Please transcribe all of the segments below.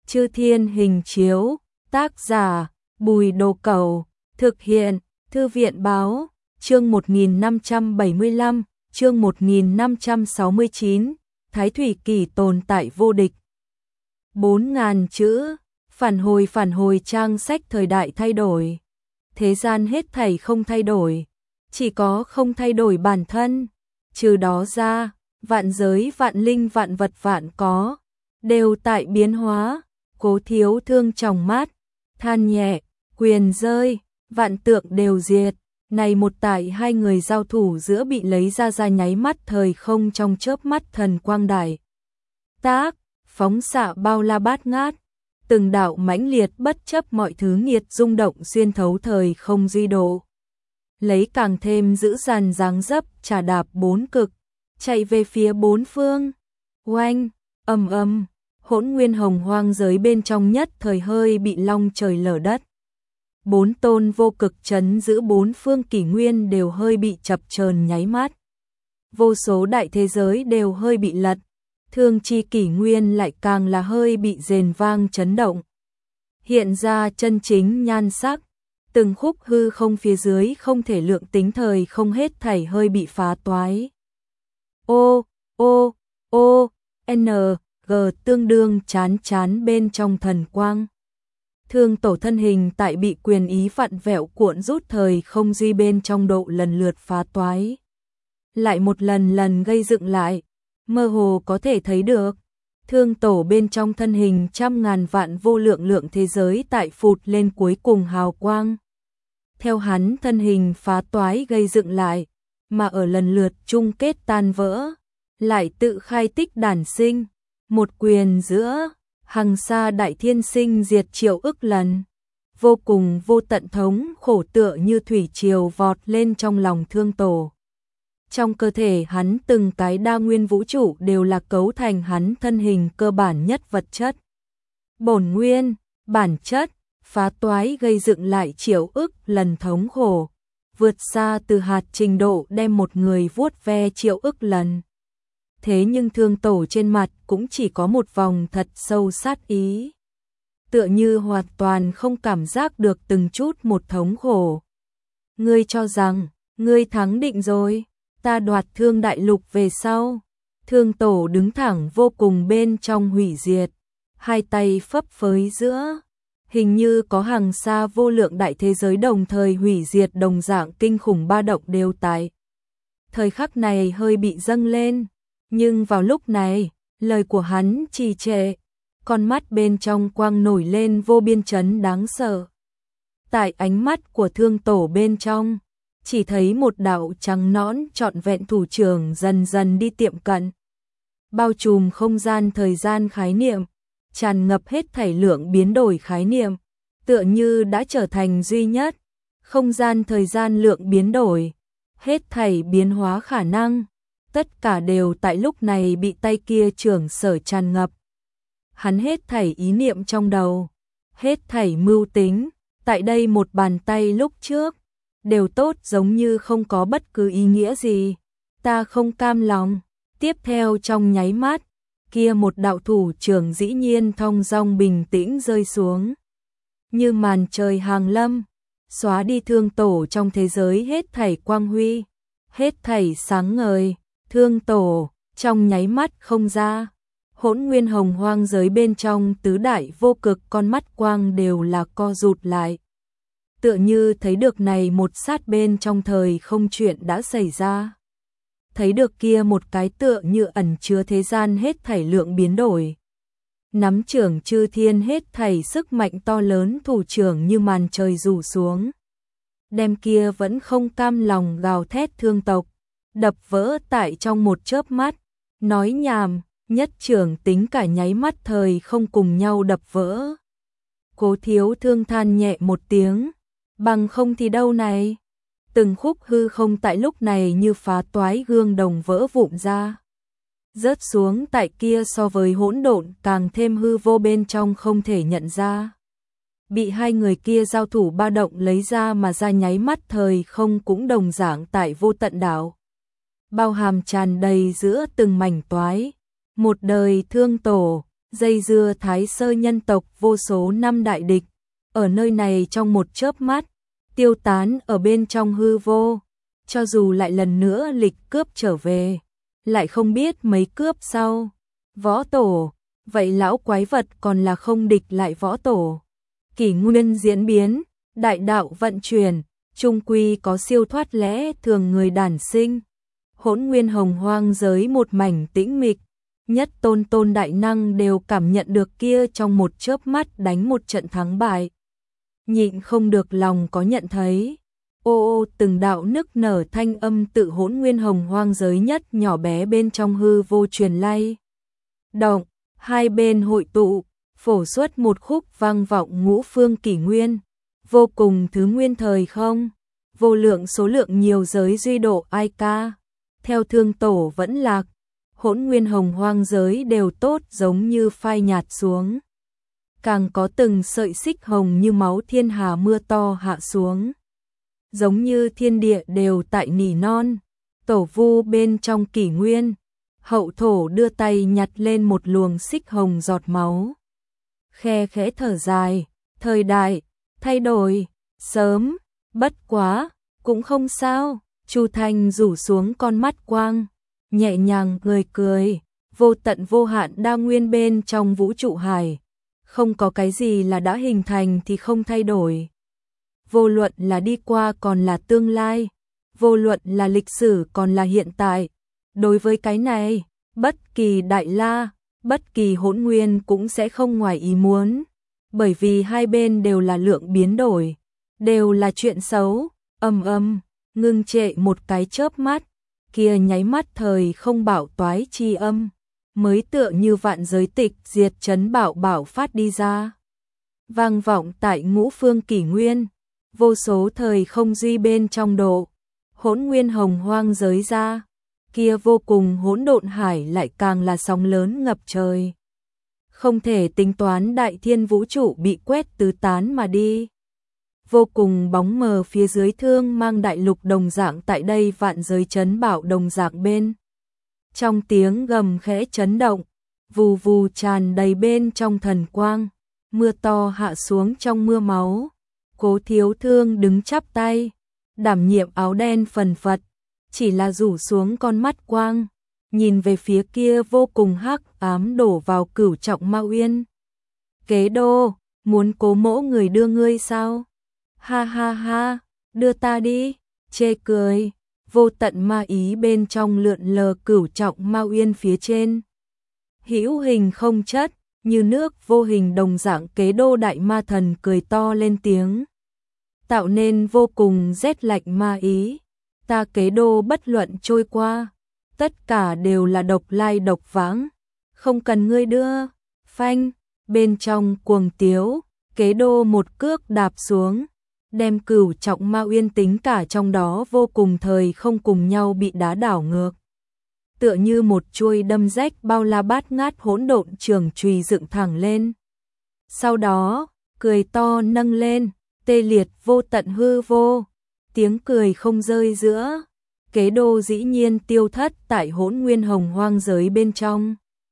Chư Thiên hình chiếu, tác giả, Bùi Đồ Cẩu, thực hiện, Thư viện báo, chương 1575, chương 1569, Thái Thủy Kỳ tồn tại vô địch. 4.000 chữ, phản hồi trang sách thời đại thay đổi. Thế gian hết thảy không thay đổi, chỉ có không thay đổi bản thân. Trừ đó ra, vạn giới vạn linh vạn vật vạn có, đều tại biến hóa. Cố Thiếu Thương tròng mắt, than nhẹ, quyền rơi, vạn tượng đều diệt. Này một tại hai người giao thủ giữa bị lấy ra nháy mắt thời không trong chớp mắt thần quang đại tác, phóng xạ bao la bát ngát, từng đạo mãnh liệt bất chấp mọi thứ nghiệt rung động xuyên thấu thời không duy độ. Lấy càng thêm dữ dằn dáng dấp trà đạp bốn cực, chạy về phía bốn phương. Oanh, ầm ầm, hỗn nguyên hồng hoang giới bên trong nhất thời hơi bị long trời lở đất. Bốn tôn vô cực trấn giữ bốn phương kỷ nguyên đều hơi bị chập chờn nháy mắt. Vô số đại thế giới đều hơi bị lật, thương chi kỷ nguyên lại càng là hơi bị rền vang chấn động. Hiện ra chân chính nhan sắc, từng khúc hư không phía dưới không thể lượng tính thời không hết thảy hơi bị phá toái. N, G tương đương chán bên trong thần quang. Thương Tổ thân hình tại bị quyền ý vặn vẹo cuộn rút thời không duy bên trong độ lần lượt phá toái. Lại một lần gây dựng lại, mơ hồ có thể thấy được. Thương Tổ bên trong thân hình trăm ngàn vạn vô lượng thế giới tại phụt lên cuối cùng hào quang. Theo hắn thân hình phá toái gây dựng lại, mà ở lần lượt chung kết tan vỡ, lại tự khai tích đản sinh. Một quyền giữa, hằng sa đại thiên sinh diệt triệu ức lần. Vô cùng vô tận thống khổ tựa như thủy triều vọt lên trong lòng Thương Tổ. Trong cơ thể hắn từng cái đa nguyên vũ trụ đều là cấu thành hắn thân hình cơ bản nhất vật chất. Bổn nguyên, bản chất, phá toái gây dựng lại triệu ức lần thống khổ, vượt xa từ hạt trình độ đem một người vuốt ve triệu ức lần. Thế nhưng Thương Tổ trên mặt cũng chỉ có một vòng thật sâu sát ý. Tựa như hoàn toàn không cảm giác được từng chút một thống khổ. Ngươi cho rằng, ngươi thắng định rồi, ta đoạt Thương đại lục về sau. Thương Tổ đứng thẳng vô cùng bên trong hủy diệt, hai tay phấp phới giữa. Hình như có hàng xa vô lượng đại thế giới đồng thời hủy diệt đồng dạng kinh khủng ba động đều tại. Thời khắc này hơi bị dâng lên. Nhưng vào lúc này, lời của hắn trì trệ, con mắt bên trong quang nổi lên vô biên chấn đáng sợ. Tại ánh mắt của Thương Tổ bên trong, chỉ thấy một đạo trắng nõn trọn vẹn thủ trưởng dần dần đi tiệm cận. Bao trùm không gian thời gian khái niệm, tràn ngập hết thảy lượng biến đổi khái niệm, tựa như đã trở thành duy nhất. Không gian thời gian lượng biến đổi, hết thảy biến hóa khả năng. Tất cả đều tại lúc này bị tay kia trưởng sở tràn ngập. Hắn hết thảy ý niệm trong đầu, hết thảy mưu tính, tại đây một bàn tay lúc trước, đều tốt giống như không có bất cứ ý nghĩa gì. Ta không cam lòng. Tiếp theo trong nháy mắt, kia một đạo thủ trưởng dĩ nhiên thong dong bình tĩnh rơi xuống. Như màn trời hàng lâm, xóa đi Thương Tổ trong thế giới hết thảy quang huy, hết thảy sáng ngời. Thương Tổ, trong nháy mắt không ra, hỗn nguyên hồng hoang giới bên trong tứ đại vô cực con mắt quang đều là co rụt lại. Tựa như thấy được này một sát bên trong thời không chuyện đã xảy ra. Thấy được kia một cái tựa như ẩn chứa thế gian hết thảy lượng biến đổi. Nắm trưởng chư thiên hết thảy sức mạnh to lớn thủ trưởng như màn trời rủ xuống. Đem kia vẫn không cam lòng gào thét thương tộc. Đập vỡ tại trong một chớp mắt, nói nhảm, nhất trưởng tính cả nháy mắt thời không cùng nhau đập vỡ. Cố Thiếu Thương than nhẹ một tiếng, bằng không thì đâu này. Từng khúc hư không tại lúc này như phá toái gương đồng vỡ vụn ra. Rớt xuống tại kia so với hỗn độn càng thêm hư vô bên trong không thể nhận ra. Bị hai người kia giao thủ ba động lấy ra mà ra nháy mắt thời không cũng đồng dạng tại vô tận đảo. Bao hàm tràn đầy giữa từng mảnh toái, một đời Thương Tổ, dây dưa Thái Sơ nhân tộc vô số năm đại địch, ở nơi này trong một chớp mắt, tiêu tán ở bên trong hư vô, cho dù lại lần nữa lịch cướp trở về, lại không biết mấy cướp sau. Võ tổ, vậy lão quái vật còn là không địch lại võ tổ. Kỷ nguyên diễn biến, đại đạo vận chuyển, trung quy có siêu thoát lẽ thường người đản sinh. Hỗn nguyên hồng hoang giới một mảnh tĩnh mịch, nhất tôn đại năng đều cảm nhận được kia trong một chớp mắt đánh một trận thắng bại. Nhịn không được lòng có nhận thấy. Ô ô từng đạo nức nở thanh âm tự hỗn nguyên hồng hoang giới nhất nhỏ bé bên trong hư vô truyền lay. Động, hai bên hội tụ, phổ xuất một khúc vang vọng ngũ phương kỷ nguyên, vô cùng thứ nguyên thời không, vô lượng số lượng nhiều giới duy độ ai ca. Theo thương tổ vẫn lạc, hỗn nguyên hồng hoang giới đều tốt giống như phai nhạt xuống. Càng có từng sợi xích hồng như máu thiên hà mưa to hạ xuống. Giống như thiên địa đều tại nỉ non, tổ vu bên trong kỷ nguyên, hậu thổ đưa tay nhặt lên một luồng xích hồng giọt máu. Khe khẽ thở dài, thời đại, thay đổi, sớm, bất quá, cũng không sao. Chu Thanh rủ xuống con mắt quang, nhẹ nhàng cười, vô tận vô hạn đa nguyên bên trong vũ trụ hải. Không có cái gì là đã hình thành thì không thay đổi. Vô luận là đi qua còn là tương lai, vô luận là lịch sử còn là hiện tại. Đối với cái này, bất kỳ đại la, bất kỳ hỗn nguyên cũng sẽ không ngoài ý muốn. Bởi vì hai bên đều là lượng biến đổi, đều là chuyện xấu, ngưng trệ một cái chớp mắt, kia nháy mắt thời không bảo toái chi âm, mới tựa như vạn giới tịch diệt chấn bảo phát đi ra. Vang vọng tại ngũ phương kỷ nguyên, vô số thời không duy bên trong độ, hỗn nguyên hồng hoang giới ra, kia vô cùng hỗn độn hải lại càng là sóng lớn ngập trời. Không thể tính toán đại thiên vũ trụ bị quét tứ tán mà đi. Vô cùng bóng mờ phía dưới thương mang đại lục đồng dạng tại đây vạn giới chấn bảo đồng dạng bên. Trong tiếng gầm khẽ chấn động, vù vù tràn đầy bên trong thần quang, mưa to hạ xuống trong mưa máu. Cố Thiếu Thương đứng chắp tay, đảm nhiệm áo đen phần phật, chỉ là rủ xuống con mắt quang, nhìn về phía kia vô cùng hắc ám đổ vào cửu trọng ma uyên. Kế đô, muốn cố mỗ người đưa ngươi sao? Ha ha ha, đưa ta đi, chê cười, vô tận ma ý bên trong lượn lờ cửu trọng ma uyên phía trên. Hữu hình không chất, như nước vô hình đồng dạng Kế đô đại ma thần cười to lên tiếng. Tạo nên vô cùng rét lạnh ma ý, ta Kế đô bất luận trôi qua, tất cả đều là độc lai độc vãng, không cần ngươi đưa. Phanh, bên trong cuồng tiếu, Kế đô một cước đạp xuống, đem cửu trọng ma uyên tính cả trong đó vô cùng thời không cùng nhau bị đá đảo ngược. Tựa như một chuôi đâm rách bao la bát ngát hỗn độn trường chùy dựng thẳng lên. Sau đó, cười to nâng lên, tê liệt vô tận hư vô, tiếng cười không rơi giữa. Kế đô dĩ nhiên tiêu thất tại hỗn nguyên hồng hoang giới bên trong.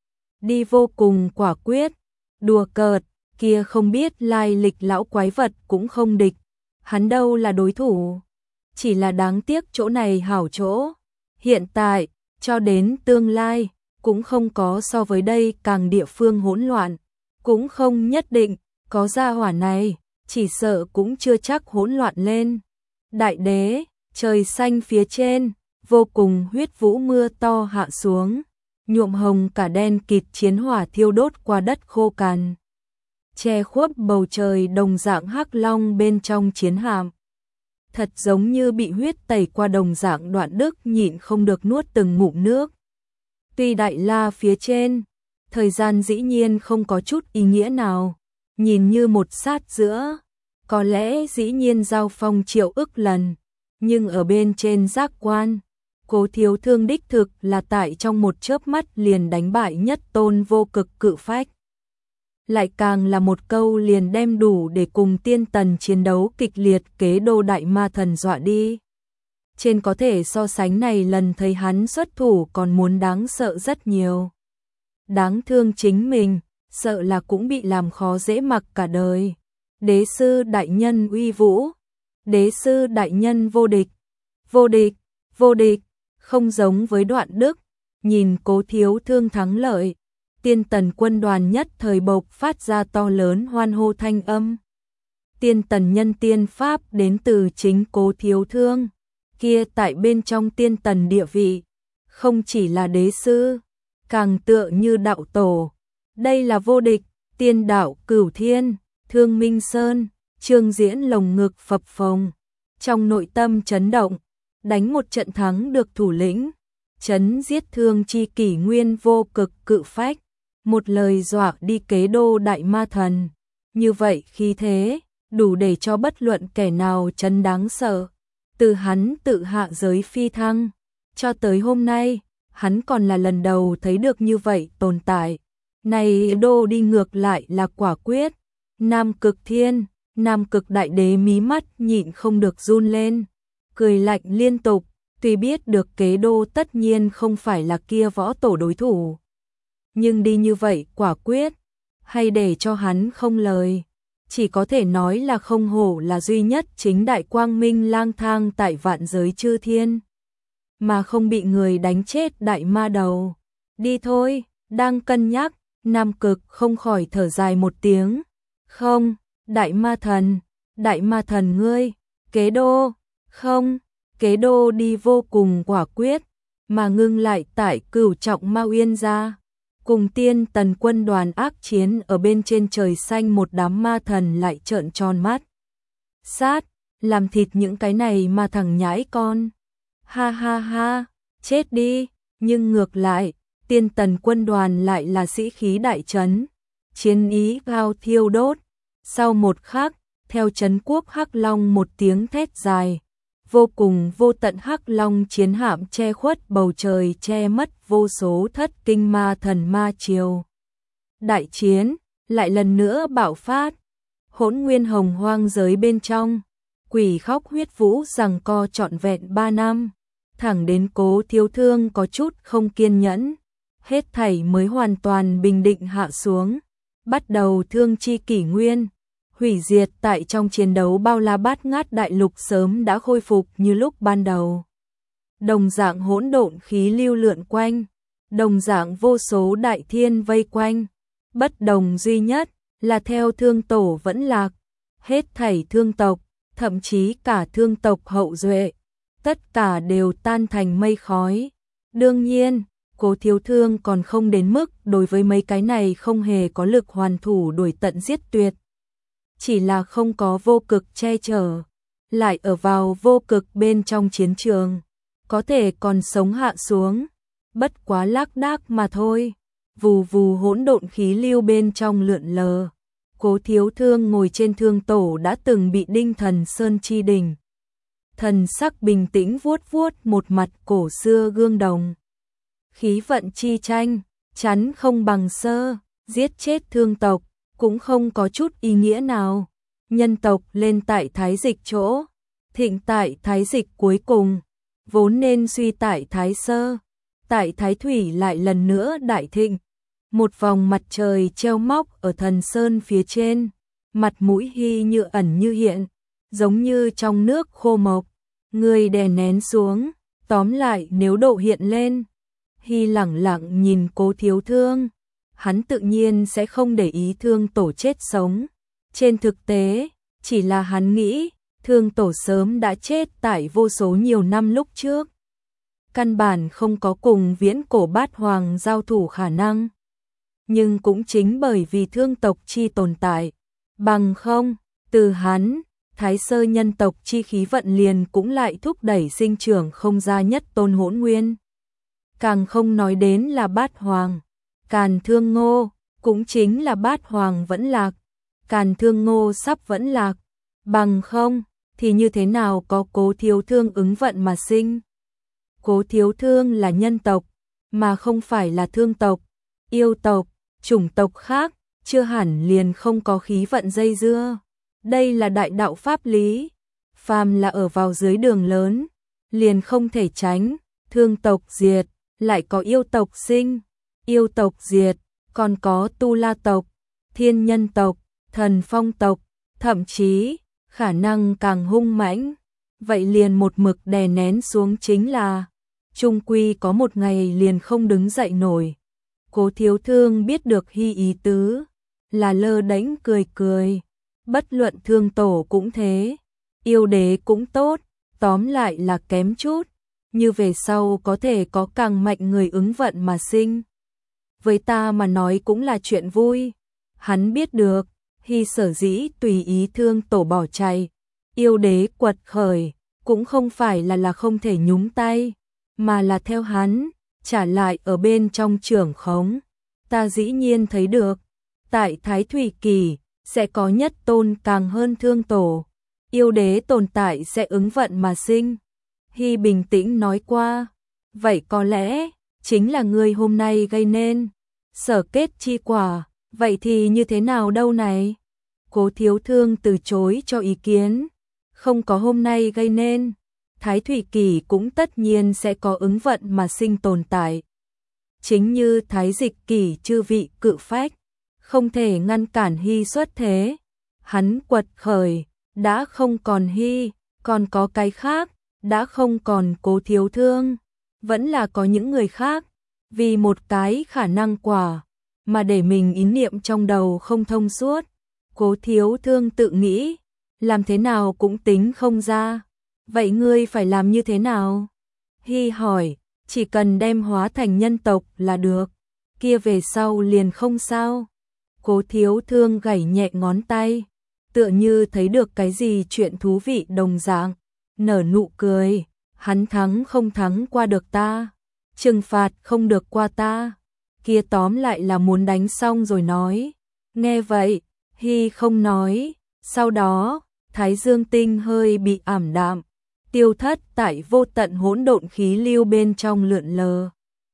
Đi vô cùng quả quyết, đùa cợt, kia không biết lai lịch lão quái vật cũng không địch. Hắn đâu là đối thủ, chỉ là đáng tiếc chỗ này hảo chỗ. Hiện tại, cho đến tương lai, cũng không có so với đây càng địa phương hỗn loạn, cũng không nhất định, có gia hỏa này, chỉ sợ cũng chưa chắc hỗn loạn lên. Đại đế, trời xanh phía trên, vô cùng huyết vũ mưa to hạ xuống, nhuộm hồng cả đen kịt chiến hỏa thiêu đốt qua đất khô cằn. Che khuất bầu trời đồng dạng hắc long bên trong chiến hạm. Thật giống như bị huyết tẩy qua đồng dạng Đoạn Đức nhịn không được nuốt từng ngụm nước. Tuy đại la phía trên, thời gian dĩ nhiên không có chút ý nghĩa nào, nhìn như một sát giữa, có lẽ dĩ nhiên giao phong triệu ức lần, nhưng ở bên trên giác quan, Cố Thiếu Thương đích thực là tại trong một chớp mắt liền đánh bại nhất tôn vô cực cự phách. Lại càng là một câu liền đem đủ để cùng tiên tần chiến đấu kịch liệt Kế đô đại ma thần dọa đi. Trên có thể so sánh này lần thấy hắn xuất thủ còn muốn đáng sợ rất nhiều. Đáng thương chính mình, sợ là cũng bị làm khó dễ mặc cả đời. Đế sư đại nhân uy vũ, đế sư đại nhân vô địch, vô địch, vô địch, không giống với Đoạn Đức, nhìn Cố Thiếu Thương thắng lợi, Tiên Tần quân đoàn nhất thời bộc phát ra to lớn hoan hô thanh âm. Tiên Tần nhân tiên pháp đến từ chính Cố Thiếu Thương, kia tại bên trong Tiên Tần địa vị, không chỉ là đế sư, càng tựa như đạo tổ. Đây là vô địch, tiên đạo cửu thiên. Thương Minh Sơn, Trương Diễn lồng ngực phập phồng, trong nội tâm chấn động, đánh một trận thắng được thủ lĩnh, chấn giết Thương chi kỷ nguyên vô cực cự phách, một lời dọa đi kế đô đại ma thần. Như vậy khi thế, đủ để cho bất luận kẻ nào chấn đáng sợ. Từ hắn tự hạ giới phi thăng, cho tới hôm nay, hắn còn là lần đầu thấy được như vậy tồn tại. Này đô đi ngược lại là quả quyết. Nam Cực Thiên, Nam Cực Đại Đế mí mắt nhịn không được run lên, cười lạnh liên tục, tuy biết được kế đô tất nhiên không phải là kia võ tổ đối thủ. Nhưng đi như vậy quả quyết, hay để cho hắn không lời, chỉ có thể nói là không hổ là duy nhất chính đại quang minh lang thang tại vạn giới chư thiên, mà không bị người đánh chết đại ma đầu. Đi thôi, đang cân nhắc, Nam Cực không khỏi thở dài một tiếng. Không, đại ma thần ngươi, kế đô, không, kế đô đi vô cùng quả quyết, mà ngưng lại tại Cửu Trọng Ma Uyên ra, cùng Tiên Tần quân đoàn ác chiến ở bên trên trời xanh, một đám ma thần lại trợn tròn mắt. Sát, làm thịt những cái này mà thằng nhãi con. Ha ha ha, chết đi, nhưng ngược lại, Tiên Tần quân đoàn lại là sĩ khí đại trấn, chiến ý cao thiêu đốt. Sau một khắc, theo Trấn Quốc Hắc Long một tiếng thét dài, vô cùng vô tận Hắc Long chiến hạm che khuất bầu trời, che mất vô số thất kinh ma thần ma triều. Đại chiến lại lần nữa bạo phát, Hỗn Nguyên Hồng Hoang giới bên trong, quỷ khóc huyết vũ giằng co trọn vẹn 3 năm, thẳng đến Cố Thiếu Thương có chút không kiên nhẫn, hết thảy mới hoàn toàn bình định hạ xuống. Bắt đầu Thương chi kỷ nguyên, hủy diệt tại trong chiến đấu bao la bát ngát đại lục sớm đã khôi phục như lúc ban đầu. Đồng dạng hỗn độn khí lưu lượn quanh, đồng dạng vô số đại thiên vây quanh, bất đồng duy nhất là theo Thương tổ vẫn lạc, hết thảy thương tộc, thậm chí cả thương tộc hậu duệ, tất cả đều tan thành mây khói. Đương nhiên, Cố Thiếu Thương còn không đến mức đối với mấy cái này không hề có lực hoàn thủ đuổi tận giết tuyệt. Chỉ là không có vô cực che chở, lại ở vào vô cực bên trong chiến trường, có thể còn sống hạ xuống, bất quá lác đác mà thôi. Vù vù hỗn độn khí lưu bên trong lượn lờ, Cố Thiếu Thương ngồi trên thương tổ đã từng bị Đinh Thần Sơn chi đỉnh. Thần sắc bình tĩnh vuốt vuốt một mặt cổ xưa gương đồng. Khí vận chi tranh, chắn không bằng sơ, giết chết thương tộc, cũng không có chút ý nghĩa nào. Nhân tộc lên tại thái dịch chỗ, thịnh tại thái dịch cuối cùng, vốn nên suy tại thái sơ, tại thái thủy lại lần nữa đại thịnh. Một vòng mặt trời treo móc ở thần sơn phía trên, mặt mũi Hy như ẩn như hiện, giống như trong nước khô mộc, người đè nén xuống, tóm lại nếu độ hiện lên. Hy lẳng lặng nhìn Cố Thiếu Thương, hắn tự nhiên sẽ không để ý thương tổ chết sống. Trên thực tế, chỉ là hắn nghĩ, thương tổ sớm đã chết tại vô số nhiều năm lúc trước. Căn bản không có cùng viễn cổ bát hoàng giao thủ khả năng. Nhưng cũng chính bởi vì thương tộc chi tồn tại, bằng không, từ hắn, thái sơ nhân tộc chi khí vận liền cũng lại thúc đẩy sinh trưởng không ra nhất tôn hỗn nguyên. Càng không nói đến là bát hoàng, Càn Thương Ngô, cũng chính là bát hoàng vẫn lạc, Càn Thương Ngô sắp vẫn lạc, bằng không, thì như thế nào có Cố Thiếu Thương ứng vận mà sinh. Cố Thiếu Thương là nhân tộc, mà không phải là thương tộc, yêu tộc, chủng tộc khác, chưa hẳn liền không có khí vận dây dưa. Đây là đại đạo pháp lý, phàm là ở vào dưới đường lớn, liền không thể tránh, thương tộc diệt, lại có yêu tộc sinh, yêu tộc diệt, còn có Tu La tộc, Thiên Nhân tộc, Thần Phong tộc, thậm chí khả năng càng hung mãnh. Vậy liền một mực đè nén xuống chính là chung quy có một ngày liền không đứng dậy nổi. Cố Thiếu Thương biết được Hy ý tứ, là lơ đễnh cười cười. Bất luận Thương tổ cũng thế, yêu đế cũng tốt, tóm lại là kém chút, như về sau có thể có càng mạnh người ứng vận mà sinh. Với ta mà nói cũng là chuyện vui. Hắn biết được, Hy sở dĩ tùy ý Thương tổ bỏ chạy, yêu đế quật khởi, cũng không phải là không thể nhúng tay, mà là theo hắn, trả lại ở bên trong trưởng khống. Ta dĩ nhiên thấy được, tại Thái Thủy Kỳ, sẽ có nhất tôn càng hơn Thương tổ, yêu đế tồn tại sẽ ứng vận mà sinh. Hy bình tĩnh nói qua, vậy có lẽ, chính là ngươi hôm nay gây nên sở kết chi quả, vậy thì như thế nào đâu này? Cố Thiếu Thương từ chối cho ý kiến, không có hôm nay gây nên, Thái Thủy Kỳ cũng tất nhiên sẽ có ứng vận mà sinh tồn tại. Chính như Thái Dịch Kỳ chư vị cự phách, không thể ngăn cản Hy xuất thế. Hắn quật khởi, đã không còn Hy, còn có cái khác, đã không còn Cố Thiếu Thương, vẫn là có những người khác, vì một cái khả năng quả, mà để mình ý niệm trong đầu không thông suốt. Cố Thiếu Thương tự nghĩ, làm thế nào cũng tính không ra. Vậy ngươi phải làm như thế nào? Hy hỏi, chỉ cần đem hóa thành nhân tộc là được, kia về sau liền không sao. Cố Thiếu Thương gảy nhẹ ngón tay, tựa như thấy được cái gì chuyện thú vị đồng dạng, nở nụ cười. Hắn thắng không thắng qua được ta, trừng phạt không được qua ta, kia tóm lại là muốn đánh xong rồi nói. Nghe vậy, Hy không nói. Sau đó, Thái Dương tinh hơi bị ảm đạm, tiêu thất tại vô tận hỗn độn khí lưu bên trong lượn lờ.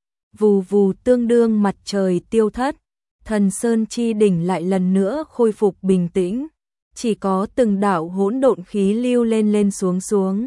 Vù vù, tương đương mặt trời tiêu thất, Thần Sơn chi đỉnh lại lần nữa khôi phục bình tĩnh, chỉ có từng đạo hỗn độn khí lưu lên lên xuống xuống,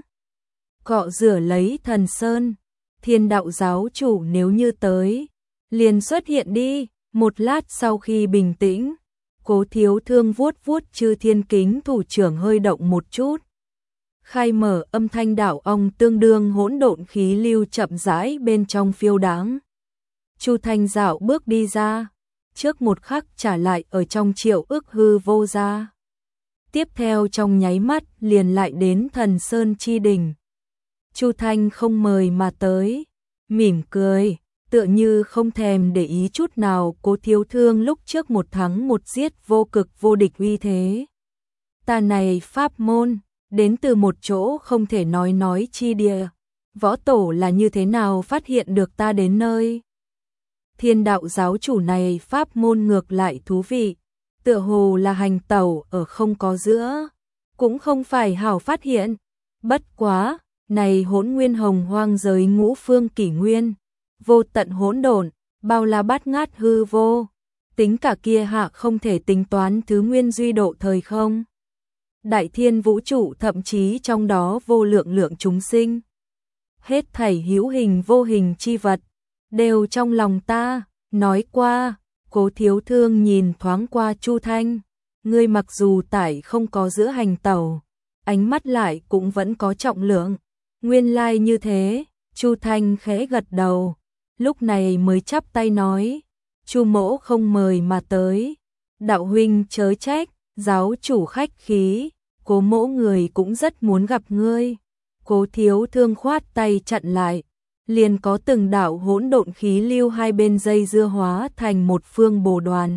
cọ rửa lấy Thần Sơn. Thiên đạo giáo chủ nếu như tới, liền xuất hiện đi. Một lát sau khi bình tĩnh, Cố Thiếu Thương vuốt vuốt Chư Thiên Kính thủ trưởng hơi động một chút, khai mở âm thanh đảo ong, tương đương hỗn độn khí lưu chậm rãi bên trong phiêu đáng. Chu Thanh dạo bước đi ra, trước một khắc trả lại ở trong triệu ức hư vô ra. Tiếp theo trong nháy mắt liền lại đến Thần Sơn chi đỉnh. Chu Thanh không mời mà tới, mỉm cười, tựa như không thèm để ý chút nào Cố Thiếu Thương lúc trước một thắng một giết vô cực vô địch uy thế. Ta này pháp môn, đến từ một chỗ không thể nói chi địa, võ tổ là như thế nào phát hiện được ta đến nơi? Thiên đạo giáo chủ này pháp môn ngược lại thú vị, tựa hồ là hành tẩu ở không có giữa, cũng không phải hảo phát hiện. Bất quá, này hỗn nguyên hồng hoang giới ngũ phương kỷ nguyên, vô tận hỗn độn, bao la bát ngát hư vô, tính cả kia hạ không thể tính toán thứ nguyên duy độ thời không. Đại thiên vũ trụ, thậm chí trong đó vô lượng lượng chúng sinh. Hết thảy hữu hình vô hình chi vật, đều trong lòng ta. Nói qua, Cố Thiếu Thương nhìn thoáng qua Chu Thanh, ngươi mặc dù tại không có giữa hành tẩu, ánh mắt lại cũng vẫn có trọng lượng. Nguyên lai như thế. Chu Thanh khẽ gật đầu, lúc này mới chắp tay nói, Chu mỗ không mời mà tới, đạo huynh chớ trách, giáo chủ khách khí, Cố mỗ người cũng rất muốn gặp ngươi. Cố Thiếu Thương khoát tay chặn lại, liền có từng đạo hỗn độn khí lưu hai bên dây dưa hóa thành một phương bồ đoàn,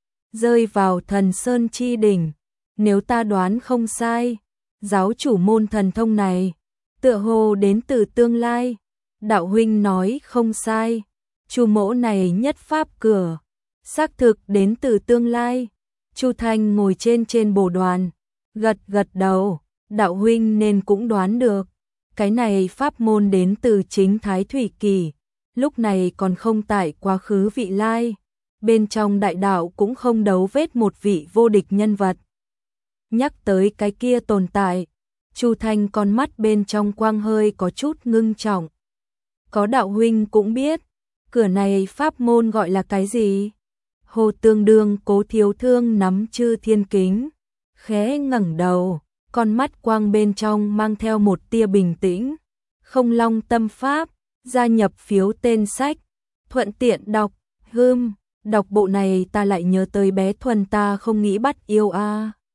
rơi vào Thần Sơn chi đỉnh. Nếu ta đoán không sai, giáo chủ môn thần thông này tựa hồ đến từ tương lai. Đạo huynh nói không sai, Chu mỗ này nhất pháp cửa, xác thực đến từ tương lai. Chu Thanh ngồi trên bồ đoàn, gật gật đầu, đạo huynh nên cũng đoán được, cái này pháp môn đến từ chính Thái Thủy Kỳ, lúc này còn không tại quá khứ vị lai, bên trong đại đạo cũng không đấu vết một vị vô địch nhân vật. Nhắc tới cái kia tồn tại, Chu Thanh con mắt bên trong quang hơi có chút ngưng trọng. Có đạo huynh cũng biết, cửa này pháp môn gọi là cái gì? Hồ Tương Đương Cố Thiếu Thương nắm Chư Thiên Kính, khẽ ngẩng đầu, con mắt quang bên trong mang theo một tia bình tĩnh. Không Long Tâm Pháp, gia nhập phiếu tên sách, thuận tiện đọc, đọc bộ này ta lại nhớ tới bé Thuần ta không nghĩ bắt yêu a.